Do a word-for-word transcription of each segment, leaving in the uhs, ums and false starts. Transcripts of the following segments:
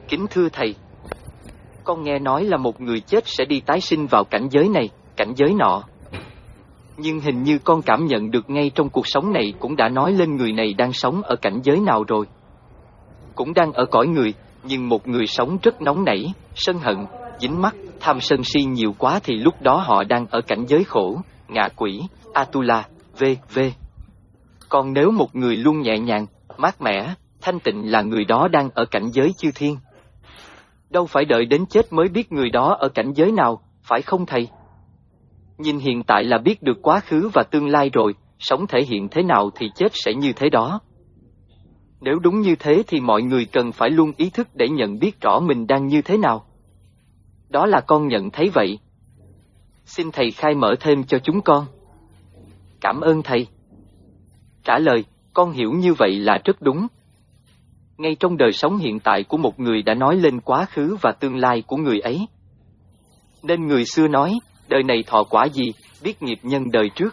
Kính thưa thầy, con nghe nói là một người chết sẽ đi tái sinh vào cảnh giới này, cảnh giới nọ. Nhưng hình như con cảm nhận được ngay trong cuộc sống này cũng đã nói lên người này đang sống ở cảnh giới nào rồi. Cũng đang ở cõi người, nhưng một người sống rất nóng nảy, sân hận, dính mắc, tham sân si nhiều quá thì lúc đó họ đang ở cảnh giới khổ, ngạ quỷ, Atula, vân vân. Còn nếu một người luôn nhẹ nhàng, mát mẻ, thanh tịnh là người đó đang ở cảnh giới chư thiên. Đâu phải đợi đến chết mới biết người đó ở cảnh giới nào, phải không thầy? Nhìn hiện tại là biết được quá khứ và tương lai rồi, sống thể hiện thế nào thì chết sẽ như thế đó. Nếu đúng như thế thì mọi người cần phải luôn ý thức để nhận biết rõ mình đang như thế nào. Đó là con nhận thấy vậy. Xin thầy khai mở thêm cho chúng con. Cảm ơn thầy. Trả lời, con hiểu như vậy là rất đúng. Ngay trong đời sống hiện tại của một người đã nói lên quá khứ và tương lai của người ấy. Nên người xưa nói, đời này thọ quả gì, biết nghiệp nhân đời trước.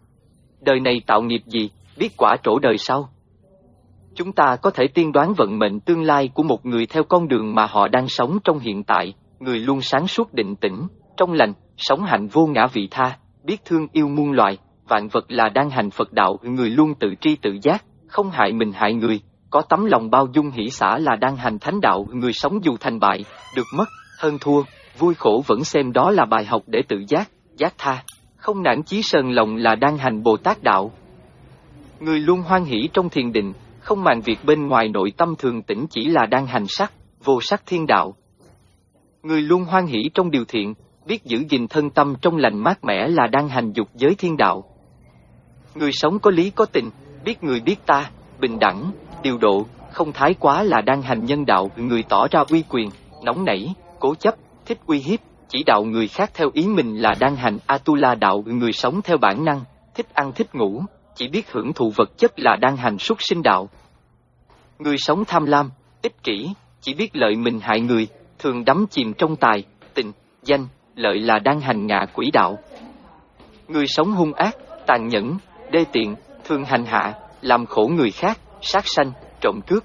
Đời này tạo nghiệp gì, biết quả trổ đời sau. Chúng ta có thể tiên đoán vận mệnh tương lai của một người theo con đường mà họ đang sống trong hiện tại, người luôn sáng suốt định tĩnh, trong lành, sống hạnh vô ngã vị tha, biết thương yêu muôn loài, vạn vật là đang hành Phật đạo, người luôn tự tri tự giác, không hại mình hại người, có tấm lòng bao dung hỷ xả là đang hành thánh đạo, người sống dù thành bại, được mất, hơn thua, vui khổ vẫn xem đó là bài học để tự giác, giác tha, không nản chí sờn lòng là đang hành Bồ Tát đạo. Người luôn hoan hỷ trong thiền định, không màng việc bên ngoài, nội tâm thường tĩnh chỉ là đang hành sắc, vô sắc thiên đạo. Người luôn hoan hỷ trong điều thiện, biết giữ gìn thân tâm trong lành mát mẻ là đang hành dục giới thiên đạo. Người sống có lý có tình, biết người biết ta, bình đẳng, điều độ, không thái quá là đang hành nhân đạo. Người tỏ ra uy quyền, nóng nảy, cố chấp, thích uy hiếp, chỉ đạo người khác theo ý mình là đang hành Atula đạo. Người sống theo bản năng, thích ăn thích ngủ, chỉ biết hưởng thụ vật chất là đang hành súc sinh đạo. Người sống tham lam, ích kỷ, chỉ biết lợi mình hại người, thường đắm chìm trong tài, tình, danh, lợi là đang hành ngạ quỷ đạo. Người sống hung ác, tàn nhẫn, đê tiện, thường hành hạ, làm khổ người khác, sát sanh, trộm cướp,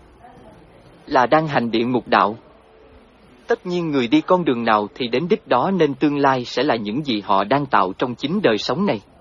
là đang hành địa ngục đạo. Tất nhiên người đi con đường nào thì đến đích đó, nên tương lai sẽ là những gì họ đang tạo trong chính đời sống này.